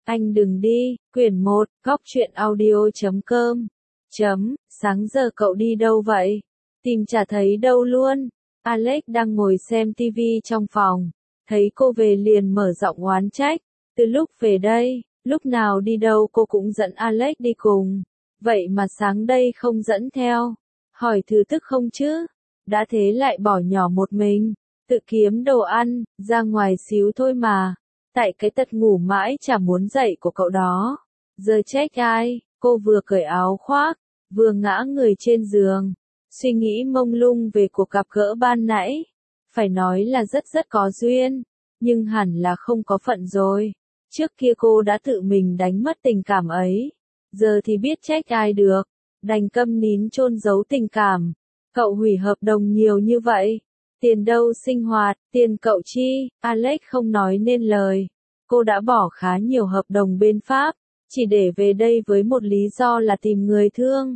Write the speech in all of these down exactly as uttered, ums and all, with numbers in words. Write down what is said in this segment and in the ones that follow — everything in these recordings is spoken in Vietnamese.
Anh đừng đi, quyển một, góc truyện audio chấm com. Chấm, sáng giờ cậu đi đâu vậy? Tìm chả thấy đâu luôn. Alex đang ngồi xem tivi trong phòng. Thấy cô về liền mở giọng oán trách. Từ lúc về đây, lúc nào đi đâu cô cũng dẫn Alex đi cùng. Vậy mà sáng đây không dẫn theo. Hỏi thử tức không chứ? Đã thế lại bỏ nhỏ một mình. Tự kiếm đồ ăn, ra ngoài xíu thôi mà. Tại cái tật ngủ mãi chả muốn dậy của cậu đó. Giờ trách ai? Cô vừa cởi áo khoác, vừa ngã người trên giường. Suy nghĩ mông lung về cuộc gặp gỡ ban nãy. Phải nói là rất rất có duyên. Nhưng hẳn là không có phận rồi. Trước kia cô đã tự mình đánh mất tình cảm ấy. Giờ thì biết trách ai được. Đành câm nín chôn giấu tình cảm. Cậu hủy hợp đồng nhiều như vậy. Tiền đâu sinh hoạt, tiền cậu chi? Alex không nói nên lời. Cô đã bỏ khá nhiều hợp đồng bên Pháp, chỉ để về đây với một lý do là tìm người thương.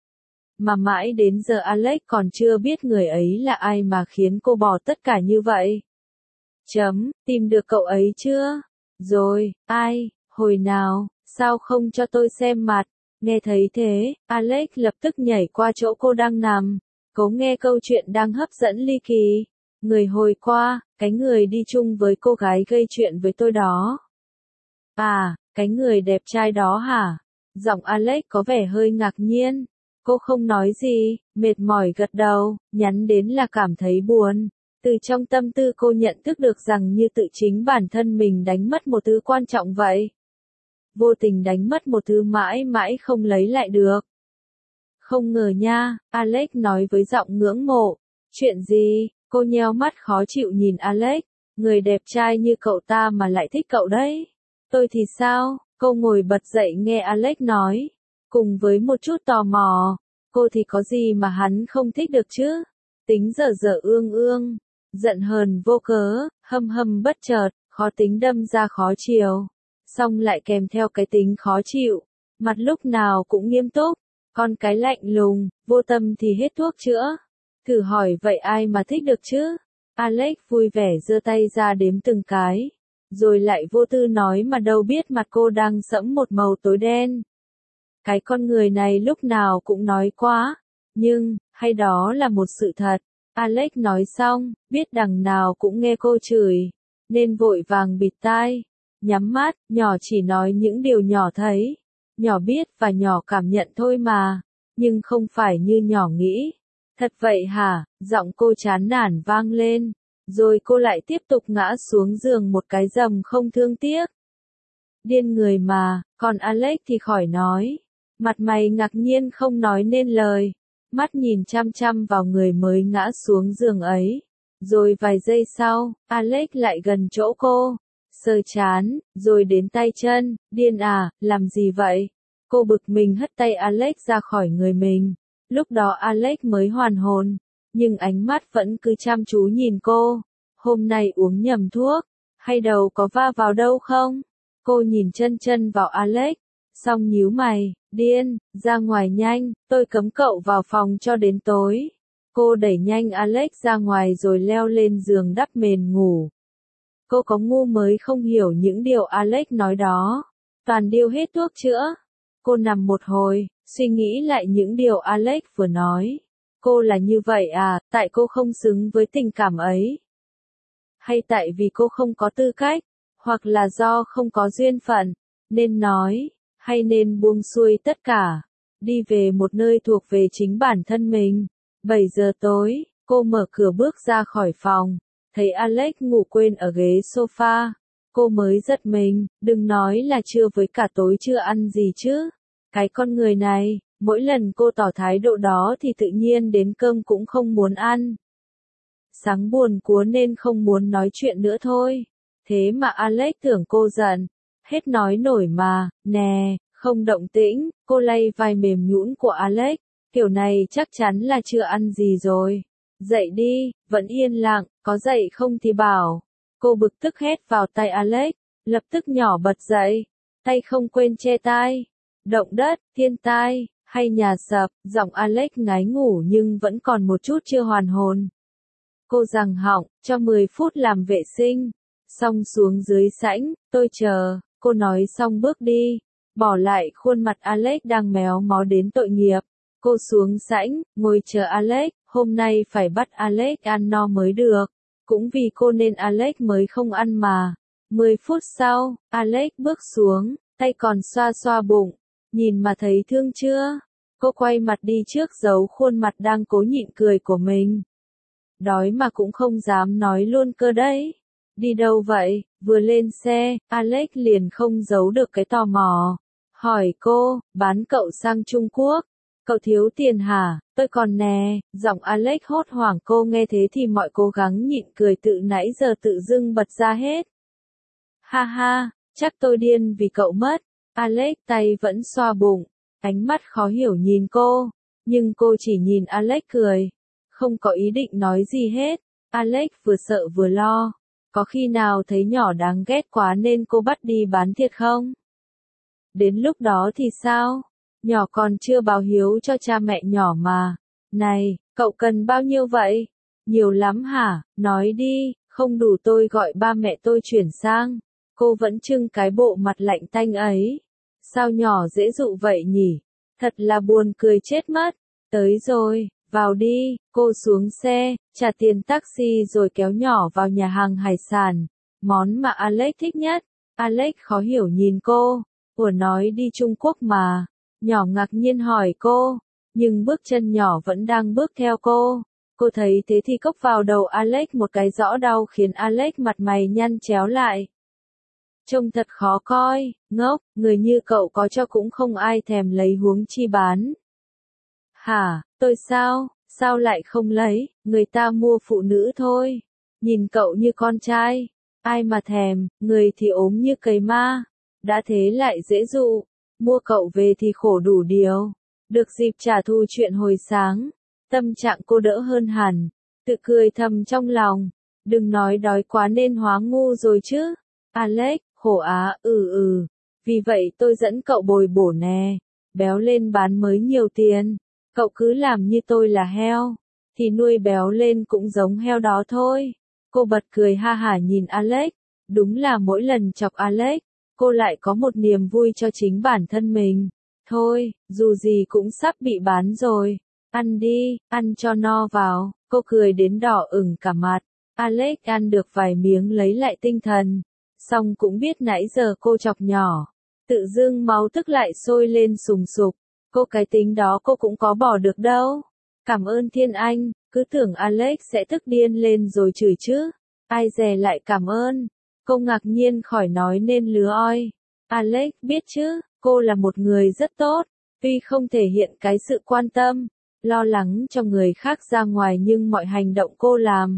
Mà mãi đến giờ Alex còn chưa biết người ấy là ai mà khiến cô bỏ tất cả như vậy. Chấm, tìm được cậu ấy chưa? Rồi, ai, hồi nào, sao không cho tôi xem mặt? Nghe thấy thế, Alex lập tức nhảy qua chỗ cô đang nằm. Cố nghe câu chuyện đang hấp dẫn ly kỳ. Người hồi qua, cái người đi chung với cô gái gây chuyện với tôi đó. À, cái người đẹp trai đó hả? Giọng Alex có vẻ hơi ngạc nhiên. Cô không nói gì, mệt mỏi gật đầu, nhắn đến là cảm thấy buồn. Từ trong tâm tư cô nhận thức được rằng như tự chính bản thân mình đánh mất một thứ quan trọng vậy. Vô tình đánh mất một thứ mãi mãi không lấy lại được. Không ngờ nha, Alex nói với giọng ngưỡng mộ. Chuyện gì? Cô nheo mắt khó chịu nhìn Alex. Người đẹp trai như cậu ta mà lại thích cậu đấy. Tôi thì sao? Cô ngồi bật dậy nghe Alex nói. Cùng với một chút tò mò. Cô thì có gì mà hắn không thích được chứ? Tính dở dở ương ương. Giận hờn vô cớ, hâm hâm bất chợt, khó tính đâm ra khó chiều. Xong lại kèm theo cái tính khó chịu. Mặt lúc nào cũng nghiêm túc. Con cái lạnh lùng, vô tâm thì hết thuốc chữa. Thử hỏi vậy ai mà thích được chứ? Alex vui vẻ giơ tay ra đếm từng cái. Rồi lại vô tư nói mà đâu biết mặt cô đang sẫm một màu tối đen. Cái con người này lúc nào cũng nói quá. Nhưng, hay đó là một sự thật. Alex nói xong, biết đằng nào cũng nghe cô chửi. Nên vội vàng bịt tai. Nhắm mắt, nhỏ chỉ nói những điều nhỏ thấy. Nhỏ biết và nhỏ cảm nhận thôi mà, nhưng không phải như nhỏ nghĩ. Thật vậy hả? Giọng cô chán nản vang lên, rồi cô lại tiếp tục ngã xuống giường một cái dầm không thương tiếc. Điên người mà, còn Alex thì khỏi nói. Mặt mày ngạc nhiên không nói nên lời, mắt nhìn chăm chăm vào người mới ngã xuống giường ấy. Rồi vài giây sau, Alex lại gần chỗ cô. Sờ chán, rồi đến tay chân, điên à, làm gì vậy? Cô bực mình hất tay Alex ra khỏi người mình. Lúc đó Alex mới hoàn hồn, nhưng ánh mắt vẫn cứ chăm chú nhìn cô. Hôm nay uống nhầm thuốc, hay đầu có va vào đâu không? Cô nhìn chân chân vào Alex, xong nhíu mày, điên, ra ngoài nhanh, tôi cấm cậu vào phòng cho đến tối. Cô đẩy nhanh Alex ra ngoài rồi leo lên giường đắp mền ngủ. Cô có ngu mới không hiểu những điều Alex nói đó. Toàn điêu hết thuốc chữa. Cô nằm một hồi, suy nghĩ lại những điều Alex vừa nói. Cô là như vậy à, tại cô không xứng với tình cảm ấy. Hay tại vì cô không có tư cách, hoặc là do không có duyên phận, nên nói, hay nên buông xuôi tất cả. Đi về một nơi thuộc về chính bản thân mình. bảy giờ tối, cô mở cửa bước ra khỏi phòng. Thấy Alex ngủ quên ở ghế sofa. Cô mới giật mình, đừng nói là trưa với cả tối chưa ăn gì chứ. Cái con người này, mỗi lần cô tỏ thái độ đó thì tự nhiên đến cơm cũng không muốn ăn. Sáng buồn cúa nên không muốn nói chuyện nữa thôi. Thế mà Alex tưởng cô giận. Hết nói nổi mà, nè, không động tĩnh. Cô lay vai mềm nhũn của Alex. Kiểu này chắc chắn là chưa ăn gì rồi. Dậy đi, vẫn yên lặng, có dậy không thì bảo. Cô bực tức hét vào tay Alex, lập tức nhỏ bật dậy, tay không quên che tai. Động đất, thiên tai, hay nhà sập, giọng Alex ngái ngủ nhưng vẫn còn một chút chưa hoàn hồn. Cô giằng họng, cho mười phút làm vệ sinh, xong xuống dưới sảnh, tôi chờ. Cô nói xong bước đi, bỏ lại khuôn mặt Alex đang méo mó đến tội nghiệp. Cô xuống sảnh, ngồi chờ Alex, hôm nay phải bắt Alex ăn no mới được. Cũng vì cô nên Alex mới không ăn mà. Mười phút sau, Alex bước xuống, tay còn xoa xoa bụng. Nhìn mà thấy thương chưa? Cô quay mặt đi trước giấu khuôn mặt đang cố nhịn cười của mình. Đói mà cũng không dám nói luôn cơ đấy. Đi đâu vậy? Vừa lên xe, Alex liền không giấu được cái tò mò. Hỏi cô, bán cậu sang Trung Quốc. Cậu thiếu tiền hả? Tôi còn nè. Giọng Alex hốt hoảng, cô nghe thế thì mọi cố gắng nhịn cười tự nãy giờ tự dưng bật ra hết. Ha ha, chắc tôi điên vì cậu mất. Alex tay vẫn xoa bụng, ánh mắt khó hiểu nhìn cô. Nhưng cô chỉ nhìn Alex cười. Không có ý định nói gì hết. Alex vừa sợ vừa lo. Có khi nào thấy nhỏ đáng ghét quá nên cô bắt đi bán thiệt không? Đến lúc đó thì sao? Nhỏ còn chưa báo hiếu cho cha mẹ nhỏ mà. Này, cậu cần bao nhiêu vậy? Nhiều lắm hả? Nói đi, không đủ tôi gọi ba mẹ tôi chuyển sang. Cô vẫn trưng cái bộ mặt lạnh tanh ấy. Sao nhỏ dễ dụ vậy nhỉ? Thật là buồn cười chết mất. Tới rồi, vào đi. Cô xuống xe, trả tiền taxi rồi kéo nhỏ vào nhà hàng hải sản. Món mà Alex thích nhất. Alex khó hiểu nhìn cô. Ủa nói đi Trung Quốc mà. Nhỏ ngạc nhiên hỏi cô. Nhưng bước chân nhỏ vẫn đang bước theo cô. Cô thấy thế thì cốc vào đầu Alex một cái rõ đau khiến Alex mặt mày nhăn chéo lại. Trông thật khó coi, ngốc, người như cậu có cho cũng không ai thèm lấy huống chi bán. Hả, tôi sao, sao lại không lấy, người ta mua phụ nữ thôi. Nhìn cậu như con trai, ai mà thèm, người thì ốm như cầy ma. Đã thế lại dễ dụ, mua cậu về thì khổ đủ điều. Được dịp trả thù chuyện hồi sáng, tâm trạng cô đỡ hơn hẳn, tự cười thầm trong lòng. Đừng nói đói quá nên hóa ngu rồi chứ. Alex, khổ á, ừ ừ. Vì vậy tôi dẫn cậu bồi bổ nè. Béo lên bán mới nhiều tiền. Cậu cứ làm như tôi là heo. Thì nuôi béo lên cũng giống heo đó thôi. Cô bật cười ha hả nhìn Alex. Đúng là mỗi lần chọc Alex, cô lại có một niềm vui cho chính bản thân mình. Thôi, dù gì cũng sắp bị bán rồi. Ăn đi, ăn cho no vào. Cô cười đến đỏ ửng cả mặt. Alex ăn được vài miếng lấy lại tinh thần. Xong cũng biết nãy giờ cô chọc nhỏ. Tự dưng máu tức lại sôi lên sùng sục. Cô cái tính đó cô cũng có bỏ được đâu. Cảm ơn Thiên Anh, cứ tưởng Alex sẽ tức điên lên rồi chửi chứ. Ai dè lại cảm ơn. Cô ngạc nhiên khỏi nói nên lứa oi. Alex biết chứ, cô là một người rất tốt. Tuy không thể hiện cái sự quan tâm, lo lắng cho người khác ra ngoài nhưng mọi hành động cô làm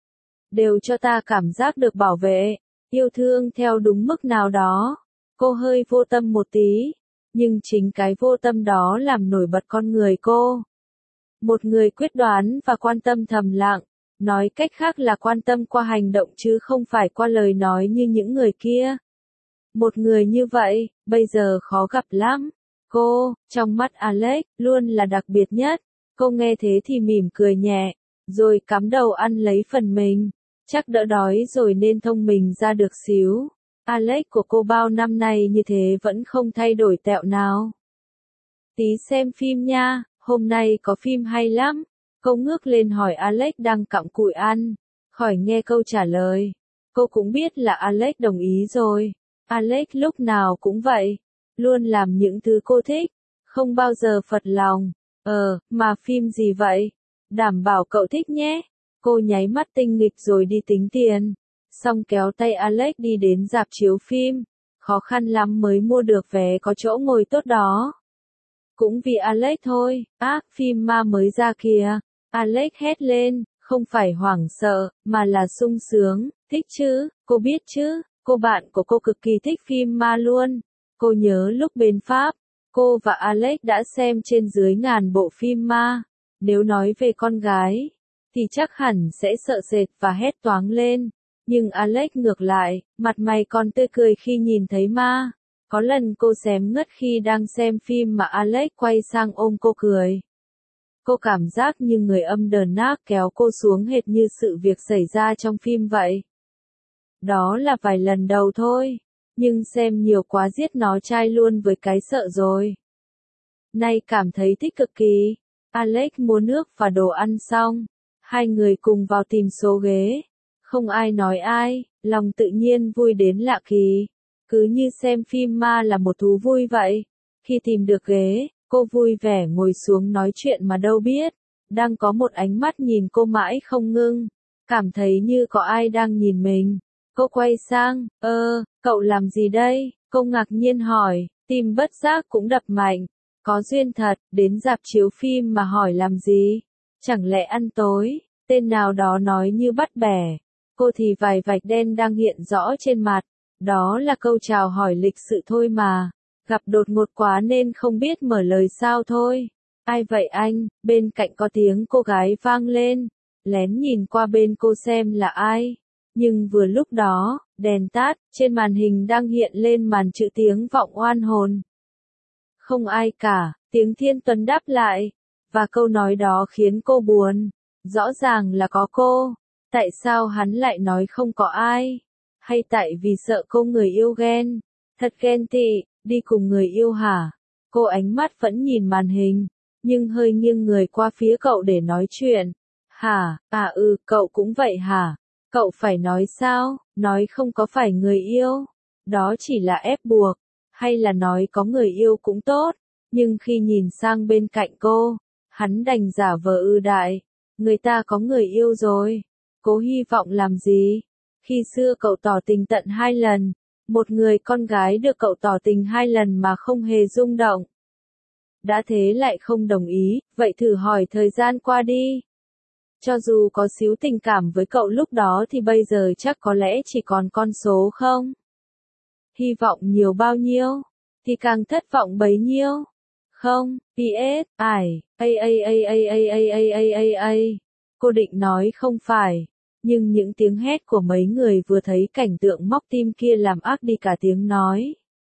đều cho ta cảm giác được bảo vệ, yêu thương theo đúng mức nào đó. Cô hơi vô tâm một tí, nhưng chính cái vô tâm đó làm nổi bật con người cô. Một người quyết đoán và quan tâm thầm lặng, nói cách khác là quan tâm qua hành động chứ không phải qua lời nói như những người kia. Một người như vậy, bây giờ khó gặp lắm. Cô, trong mắt Alex, luôn là đặc biệt nhất. Cô nghe thế thì mỉm cười nhẹ, rồi cắm đầu ăn lấy phần mình. Chắc đỡ đói rồi nên thông mình ra được xíu. Alex của cô bao năm nay như thế vẫn không thay đổi tẹo nào. Tí xem phim nha, hôm nay có phim hay lắm. Cô ngước lên hỏi Alex đang cặm cụi ăn. Khỏi nghe câu trả lời. Cô cũng biết là Alex đồng ý rồi. Alex lúc nào cũng vậy. Luôn làm những thứ cô thích. Không bao giờ phật lòng. Ờ, mà phim gì vậy? Đảm bảo cậu thích nhé. Cô nháy mắt tinh nghịch rồi đi tính tiền. Xong kéo tay Alex đi đến rạp chiếu phim. Khó khăn lắm mới mua được vé có chỗ ngồi tốt đó. Cũng vì Alex thôi. Á, phim ma mới ra kìa. Alex hét lên, không phải hoảng sợ, mà là sung sướng. Thích chứ, cô biết chứ, cô bạn của cô cực kỳ thích phim ma luôn. Cô nhớ lúc bên Pháp, cô và Alex đã xem trên dưới ngàn bộ phim ma. Nếu nói về con gái, thì chắc hẳn sẽ sợ sệt và hét toáng lên. Nhưng Alex ngược lại, mặt mày còn tươi cười khi nhìn thấy ma. Có lần cô xém ngất khi đang xem phim mà Alex quay sang ôm cô cười. Cô cảm giác như người âm đờn nác kéo cô xuống hệt như sự việc xảy ra trong phim vậy. Đó là vài lần đầu thôi. Nhưng xem nhiều quá giết nó chai luôn với cái sợ rồi. Nay cảm thấy thích cực kỳ. Alex mua nước và đồ ăn xong. Hai người cùng vào tìm số ghế. Không ai nói ai, lòng tự nhiên vui đến lạ kỳ. Cứ như xem phim ma là một thú vui vậy. Khi tìm được ghế, cô vui vẻ ngồi xuống nói chuyện mà đâu biết. Đang có một ánh mắt nhìn cô mãi không ngưng. Cảm thấy như có ai đang nhìn mình. Cô quay sang, ơ, cậu làm gì đây? Cô ngạc nhiên hỏi, tim bất giác cũng đập mạnh. Có duyên thật, đến rạp chiếu phim mà hỏi làm gì? Chẳng lẽ ăn tối? Tên nào đó nói như bắt bẻ. Cô thì vài vạch đen đang hiện rõ trên mặt. Đó là câu chào hỏi lịch sự thôi mà. Gặp đột ngột quá nên không biết mở lời sao thôi. Ai vậy anh? Bên cạnh có tiếng cô gái vang lên. Lén nhìn qua bên cô xem là ai. Nhưng vừa lúc đó, đèn tắt, trên màn hình đang hiện lên màn chữ tiếng vọng oan hồn. Không ai cả, tiếng Thiên Tuấn đáp lại. Và câu nói đó khiến cô buồn. Rõ ràng là có cô. Tại sao hắn lại nói không có ai? Hay tại vì sợ cô người yêu ghen? Thật ghen tị, đi cùng người yêu hả? Cô ánh mắt vẫn nhìn màn hình, nhưng hơi nghiêng người qua phía cậu để nói chuyện. Hả, à ừ, cậu cũng vậy hả? Cậu phải nói sao? Nói không có phải người yêu. Đó chỉ là ép buộc. Hay là nói có người yêu cũng tốt. Nhưng khi nhìn sang bên cạnh cô, hắn đành giả vờ ư đại. Người ta có người yêu rồi. Cố hy vọng làm gì? Khi xưa cậu tỏ tình tận hai lần. Một người con gái được cậu tỏ tình hai lần mà không hề rung động. Đã thế lại không đồng ý, vậy thử hỏi thời gian qua đi. Cho dù có xíu tình cảm với cậu lúc đó thì bây giờ chắc có lẽ chỉ còn con số không? Hy vọng nhiều bao nhiêu, thì càng thất vọng bấy nhiêu. Không, pê ét, ải, a a a a a a a a a. Cô định nói không phải, nhưng những tiếng hét của mấy người vừa thấy cảnh tượng móc tim kia làm ác đi cả tiếng nói.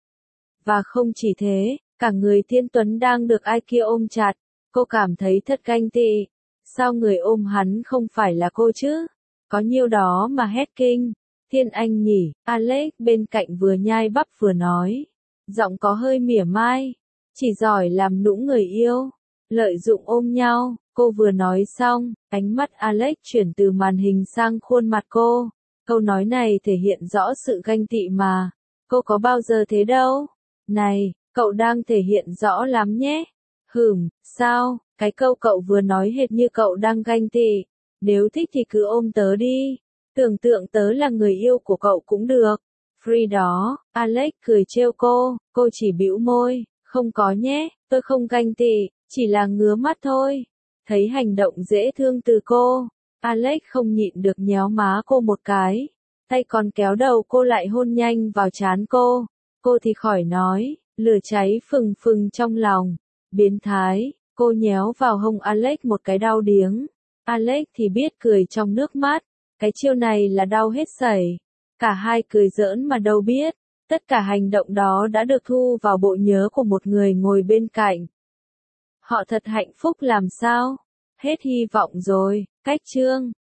Và không chỉ thế, cả người Thiên Tuấn đang được ai kia ôm chặt, cô cảm thấy thật ganh tị. Sao người ôm hắn không phải là cô chứ? Có nhiêu đó mà hét kinh. Thiên Anh nhỉ, Alex bên cạnh vừa nhai bắp vừa nói. Giọng có hơi mỉa mai. Chỉ giỏi làm nũng người yêu. Lợi dụng ôm nhau, cô vừa nói xong, ánh mắt Alex chuyển từ màn hình sang khuôn mặt cô. Câu nói này thể hiện rõ sự ganh tị mà. Cô có bao giờ thế đâu. Này, cậu đang thể hiện rõ lắm nhé. Hửm, sao, cái câu cậu vừa nói hệt như cậu đang ganh tị. Nếu thích thì cứ ôm tớ đi. Tưởng tượng tớ là người yêu của cậu cũng được. Free đó, Alex cười trêu cô, cô chỉ bĩu môi, không có nhé, tôi không ganh tị, chỉ là ngứa mắt thôi. Thấy hành động dễ thương từ cô, Alex không nhịn được nhéo má cô một cái, tay còn kéo đầu cô lại hôn nhanh vào trán cô. Cô thì khỏi nói, lửa cháy phừng phừng trong lòng. Biến thái, cô nhéo vào hông Alex một cái đau điếng. Alex thì biết cười trong nước mắt, cái chiêu này là đau hết sẩy. Cả hai cười giỡn mà đâu biết, tất cả hành động đó đã được thu vào bộ nhớ của một người ngồi bên cạnh. Họ thật hạnh phúc làm sao? Hết hy vọng rồi, cách chương.